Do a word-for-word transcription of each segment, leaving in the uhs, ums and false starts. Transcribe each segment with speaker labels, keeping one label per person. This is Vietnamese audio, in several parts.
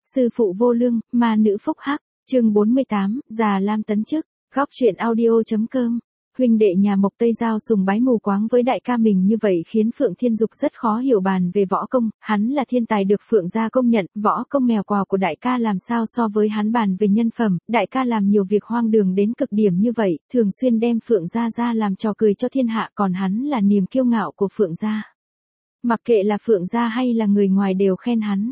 Speaker 1: Sư phụ vô lương, ma nữ phúc hắc, chương bốn mươi tám, già lam tấn chức, góc truyện audio.com. Huynh đệ nhà Mộc Tây Giao sùng bái mù quáng với đại ca mình như vậy khiến Phượng Thiên Dục rất khó hiểu bàn về võ công, hắn là thiên tài được Phượng gia công nhận, võ công mèo quào của đại ca làm sao so với hắn bàn về nhân phẩm, đại ca làm nhiều việc hoang đường đến cực điểm như vậy, thường xuyên đem Phượng gia ra làm trò cười cho thiên hạ, còn hắn là niềm kiêu ngạo của Phượng gia. Mặc kệ là Phượng gia hay là người ngoài đều khen hắn.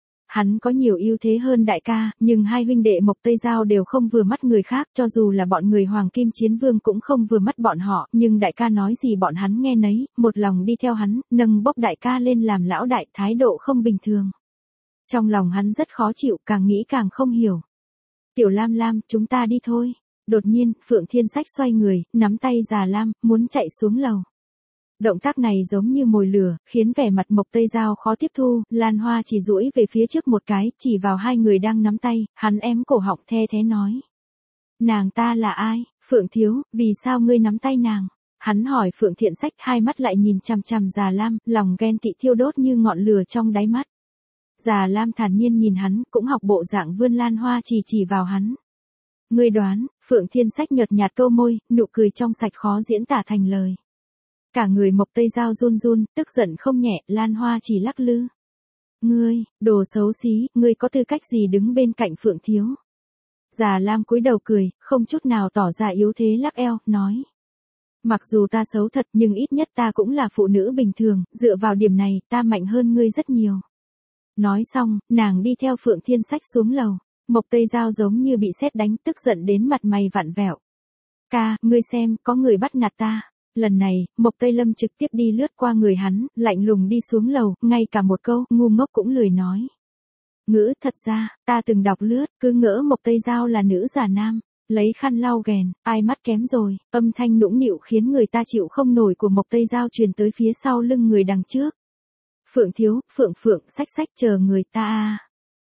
Speaker 1: Hắn có nhiều ưu thế hơn đại ca, nhưng hai huynh đệ Mộc Tây Giao đều không vừa mắt người khác, cho dù là bọn người Hoàng Kim Chiến Vương cũng không vừa mắt bọn họ, nhưng đại ca nói gì bọn hắn nghe nấy, một lòng đi theo hắn, nâng bốc đại ca lên làm lão đại, thái độ không bình thường. Trong lòng hắn rất khó chịu, càng nghĩ càng không hiểu. Tiểu Lam Lam, chúng ta đi thôi. Đột nhiên, Phượng Thiên Sách xoay người, nắm tay già Lam, muốn chạy xuống lầu. Động tác này giống như mồi lửa, khiến vẻ mặt Mộc Tây Giao khó tiếp thu, Lan Hoa chỉ duỗi về phía trước một cái, chỉ vào hai người đang nắm tay, hắn ém cổ họng the thế nói. Nàng ta là ai, Phượng Thiếu, vì sao ngươi nắm tay nàng? Hắn hỏi Phượng Thiện Sách, hai mắt lại nhìn chằm chằm già Lam, lòng ghen tị thiêu đốt như ngọn lửa trong đáy mắt. Già Lam thản nhiên nhìn hắn, cũng học bộ dạng vươn Lan Hoa chỉ chỉ vào hắn. Ngươi đoán, Phượng Thiên Sách nhợt nhạt câu môi, nụ cười trong sạch khó diễn tả thành lời. Cả người Mộc Tây Giao run run, tức giận không nhẹ, Lan Hoa chỉ lắc lư. Ngươi, đồ xấu xí, ngươi có tư cách gì đứng bên cạnh Phượng Thiếu? Già Lam cúi đầu cười, không chút nào tỏ ra yếu thế lắc eo, nói. Mặc dù ta xấu thật nhưng ít nhất ta cũng là phụ nữ bình thường, dựa vào điểm này, ta mạnh hơn ngươi rất nhiều. Nói xong, nàng đi theo Phượng Thiên Sách xuống lầu, Mộc Tây Giao giống như bị sét đánh, tức giận đến mặt mày vặn vẹo. Ca, ngươi xem, có người bắt nạt ta. Lần này, Mộc Tây Lâm trực tiếp đi lướt qua người hắn, lạnh lùng đi xuống lầu, ngay cả một câu, ngu ngốc cũng lười nói. Ngữ, thật ra, ta từng đọc lướt, cứ ngỡ Mộc Tây Giao là nữ giả nam, lấy khăn lau ghèn, ai mắt kém rồi, âm thanh nũng nịu khiến người ta chịu không nổi của Mộc Tây Giao truyền tới phía sau lưng người đằng trước. Phượng Thiếu, Phượng Phượng, sách sách chờ người ta à.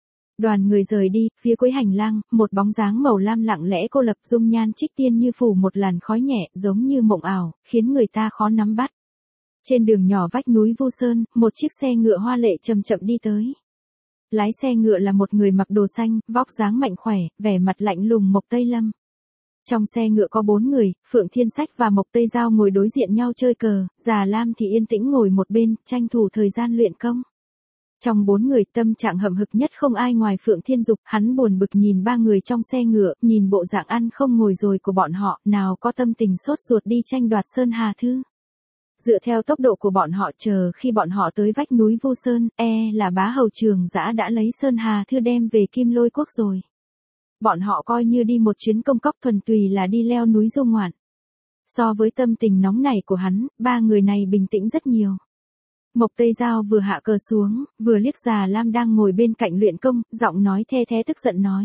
Speaker 1: Đoàn người rời đi, phía cuối hành lang, một bóng dáng màu lam lặng lẽ cô lập, dung nhan trích tiên như phủ một làn khói nhẹ, giống như mộng ảo, khiến người ta khó nắm bắt. Trên đường nhỏ vách núi Vu Sơn, một chiếc xe ngựa hoa lệ chậm chậm đi tới. Lái xe ngựa là một người mặc đồ xanh, vóc dáng mạnh khỏe, vẻ mặt lạnh lùng Mộc Tây Lâm. Trong xe ngựa có bốn người, Phượng Thiên Sách và Mộc Tây Giao ngồi đối diện nhau chơi cờ, già Lam thì yên tĩnh ngồi một bên, tranh thủ thời gian luyện công. Trong bốn người, tâm trạng hậm hực nhất không ai ngoài Phượng Thiên Dục, hắn buồn bực nhìn ba người trong xe ngựa, nhìn bộ dạng ăn không ngồi rồi của bọn họ, nào có tâm tình sốt ruột đi tranh đoạt Sơn Hà Thư. Dựa theo tốc độ của bọn họ, chờ khi bọn họ tới vách núi Vu Sơn, e là bá hầu Trường Dã đã lấy Sơn Hà Thư đem về Kim Lôi Quốc rồi. Bọn họ coi như đi một chuyến công cốc thuần tùy là đi leo núi du ngoạn. So với tâm tình nóng nảy của hắn, ba người này bình tĩnh rất nhiều. Mộc Tây Giao vừa hạ cờ xuống, vừa liếc già Lam đang ngồi bên cạnh luyện công, giọng nói the thé tức giận nói.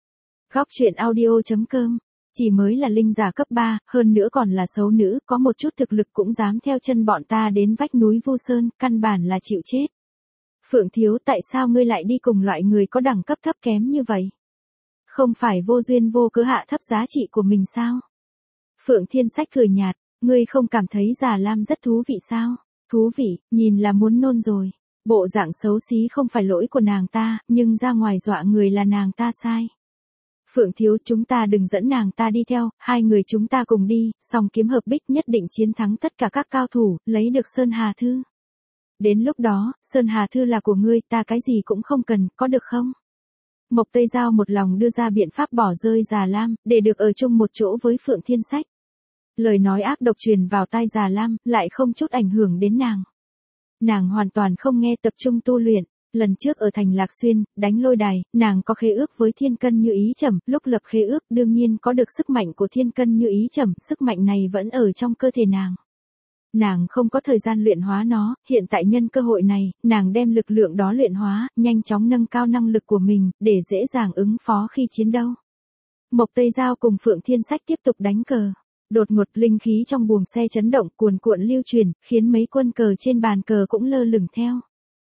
Speaker 1: Góc truyện audio.com, chỉ mới là linh giả cấp ba, hơn nữa còn là xấu nữ, có một chút thực lực cũng dám theo chân bọn ta đến vách núi Vu Sơn, căn bản là chịu chết. Phượng Thiếu, tại sao ngươi lại đi cùng loại người có đẳng cấp thấp kém như vậy? Không phải vô duyên vô cớ hạ thấp giá trị của mình sao? Phượng Thiên Sách cười nhạt, ngươi không cảm thấy già Lam rất thú vị sao? Thú vị, nhìn là muốn nôn rồi. Bộ dạng xấu xí không phải lỗi của nàng ta, nhưng ra ngoài dọa người là nàng ta sai. Phượng Thiếu, chúng ta đừng dẫn nàng ta đi theo, hai người chúng ta cùng đi, song kiếm hợp bích nhất định chiến thắng tất cả các cao thủ, lấy được Sơn Hà Thư. Đến lúc đó, Sơn Hà Thư là của ngươi, ta cái gì cũng không cần, có được không? Mộc Tây Giao một lòng đưa ra biện pháp bỏ rơi già Lam, để được ở chung một chỗ với Phượng Thiên Sách. Lời nói ác độc truyền vào tai già Lam, lại không chút ảnh hưởng đến nàng. Nàng hoàn toàn không nghe, tập trung tu luyện. Lần trước ở thành Lạc Xuyên, đánh lôi đài, nàng có khế ước với Thiên Cân Như Ý Trầm, lúc lập khế ước đương nhiên có được sức mạnh của Thiên Cân Như Ý Trầm, sức mạnh này vẫn ở trong cơ thể nàng. Nàng không có thời gian luyện hóa nó, hiện tại nhân cơ hội này, nàng đem lực lượng đó luyện hóa, nhanh chóng nâng cao năng lực của mình, để dễ dàng ứng phó khi chiến đấu. Mộc Tây Giao cùng Phượng Thiên Sách tiếp tục đánh cờ. Đột ngột linh khí trong buồng xe chấn động cuồn cuộn lưu truyền, khiến mấy quân cờ trên bàn cờ cũng lơ lửng theo.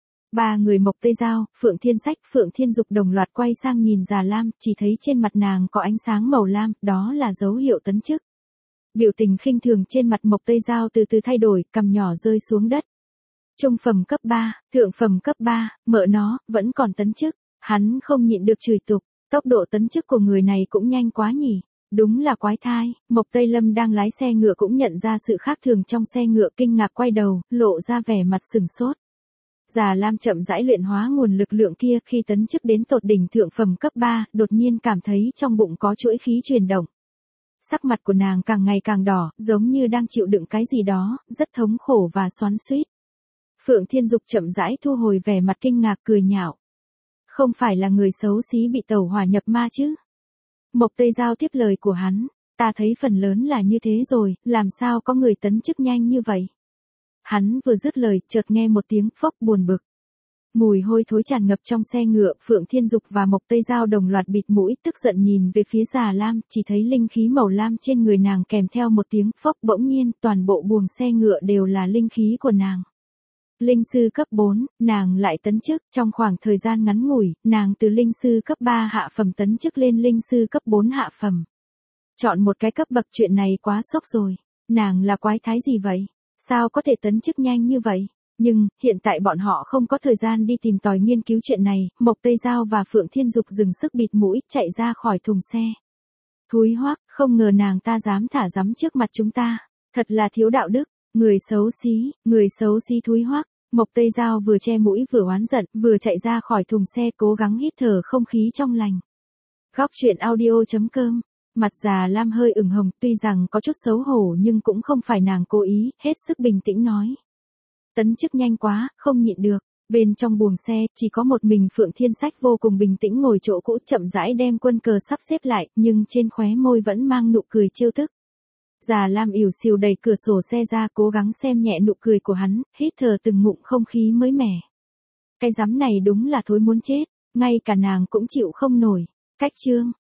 Speaker 1: Ba người Mộc Tây Giao, Phượng Thiên Sách, Phượng Thiên Dục đồng loạt quay sang nhìn già Lam, chỉ thấy trên mặt nàng có ánh sáng màu lam, đó là dấu hiệu tấn chức. Biểu tình khinh thường trên mặt Mộc Tây Giao từ từ thay đổi, cằm nhỏ rơi xuống đất. Trung phẩm cấp ba, thượng phẩm cấp ba, mợ nó, vẫn còn tấn chức. Hắn không nhịn được chửi tục, tốc độ tấn chức của người này cũng nhanh quá nhỉ. Đúng là quái thai. Mộc Tây Lâm đang lái xe ngựa cũng nhận ra sự khác thường trong xe ngựa, kinh ngạc quay đầu, lộ ra vẻ mặt sừng sốt. Già Lam chậm rãi luyện hóa nguồn lực lượng kia, khi tấn chức đến tột đỉnh thượng phẩm cấp ba, đột nhiên cảm thấy trong bụng có chuỗi khí chuyển động. Sắc mặt của nàng càng ngày càng đỏ, giống như đang chịu đựng cái gì đó, rất thống khổ và xoắn xuýt. Phượng Thiên Dục chậm rãi thu hồi vẻ mặt kinh ngạc, cười nhạo. Không phải là người xấu xí bị tẩu hỏa nhập ma chứ? Mộc Tây Giao tiếp lời của hắn, ta thấy phần lớn là như thế rồi, làm sao có người tấn chức nhanh như vậy? Hắn vừa dứt lời, chợt nghe một tiếng phốc buồn bực. Mùi hôi thối tràn ngập trong xe ngựa, Phượng Thiên Dục và Mộc Tây Giao đồng loạt bịt mũi, tức giận nhìn về phía Già Lam, chỉ thấy linh khí màu lam trên người nàng kèm theo một tiếng phốc, bỗng nhiên, toàn bộ buồng xe ngựa đều là linh khí của nàng. Linh sư cấp bốn, nàng lại tấn chức, trong khoảng thời gian ngắn ngủi, nàng từ linh sư cấp ba hạ phẩm tấn chức lên linh sư cấp bốn hạ phẩm. Chọn một cái cấp bậc, chuyện này quá sốc rồi. Nàng là quái thái gì vậy? Sao có thể tấn chức nhanh như vậy? Nhưng, hiện tại bọn họ không có thời gian đi tìm tòi nghiên cứu chuyện này, Mộc Tây Giao và Phượng Thiên Dục dừng sức bịt mũi, chạy ra khỏi thùng xe. Thúi hoắc, không ngờ nàng ta dám thả rắm trước mặt chúng ta, thật là thiếu đạo đức, người xấu xí, người xấu xí thúi hoắc. Mộc Tây Giao vừa che mũi vừa oán giận, vừa chạy ra khỏi thùng xe, cố gắng hít thở không khí trong lành. Góc truyện audio chấm com. Mặt Già Lam hơi ửng hồng, tuy rằng có chút xấu hổ nhưng cũng không phải nàng cố ý, hết sức bình tĩnh nói. Tấn chức nhanh quá, không nhịn được. Bên trong buồng xe, chỉ có một mình Phượng Thiên Sách vô cùng bình tĩnh ngồi chỗ cũ, chậm rãi đem quân cờ sắp xếp lại, nhưng trên khóe môi vẫn mang nụ cười trêu tức. Già Lam ỉu xìu đẩy cửa sổ xe ra, cố gắng xem nhẹ nụ cười của hắn, hít thở từng ngụm không khí mới mẻ. Cái rắm này đúng là thối muốn chết, ngay cả nàng cũng chịu không nổi. Cách chương